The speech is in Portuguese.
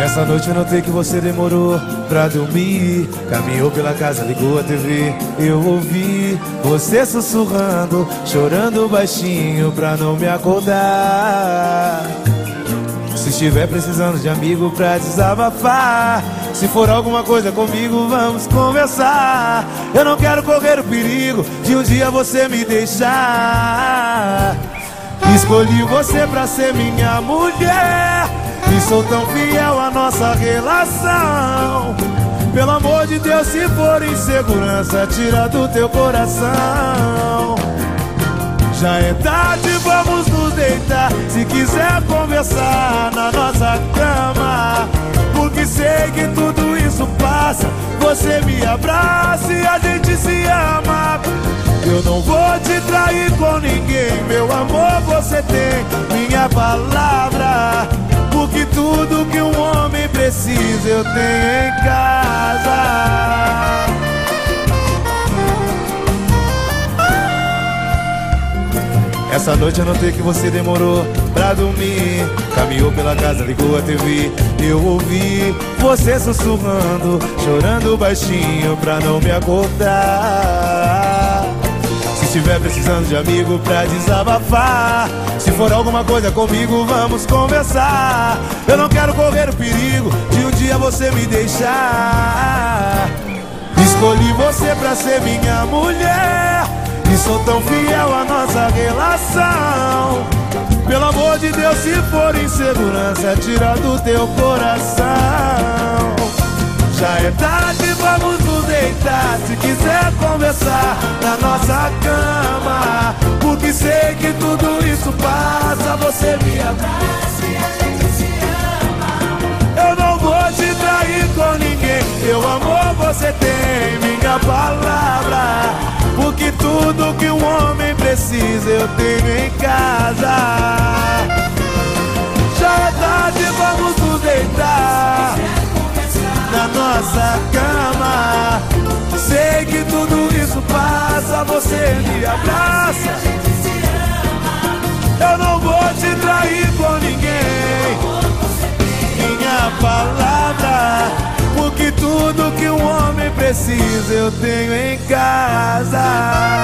Essa noite eu notei que você demorou pra dormir. Caminhou pela casa, ligou a TV. Eu ouvi você sussurrando, chorando baixinho pra não me acordar. Se estiver precisando de amigo pra desabafar, se for alguma coisa comigo, vamos conversar. Eu não quero correr o perigo de um dia você me deixar. Escolhi você pra ser minha mulher e sou tão fiel à nossa relação. Pelo amor de Deus, se for insegurança, tira do teu coração. Já é tarde, vamos nos deitar. Se quiser conversar na nossa cama, porque sei que tudo isso passa. Você me abraça e a gente se ama. Eu não vou te trair com ninguém, meu amor, você tem minha palavra. Porque tudo que um homem precisa eu tenho em casa. Essa noite eu notei que você demorou pra dormir. Caminhou pela casa, ligou a TV. Eu ouvi você sussurrando, chorando baixinho pra não me acordar. Se estiver precisando de amigo pra desabafar, se for alguma coisa comigo, vamos conversar. Eu não quero correr o perigo de um dia você me deixar. Escolhi você pra ser minha mulher e sou tão fiel à nossa relação. Pelo amor de Deus, se for insegurança, tira do teu coração. Já é tarde, vamos nos deitar. Se quiser conversar na nossa cama, porque sei que tudo isso passa. Você me abraça e a gente se ama. Eu não vou te trair com ninguém, meu amor, você tem minha palavra. Porque tudo que um homem precisa eu tenho em casa. Já é tarde, vamos nos deitar na nossa cama. Sei que tudo isso passa. Você me abraça. Eu não vou te trair com ninguém, minha palavra. Porque tudo que um homem precisa eu tenho em casa.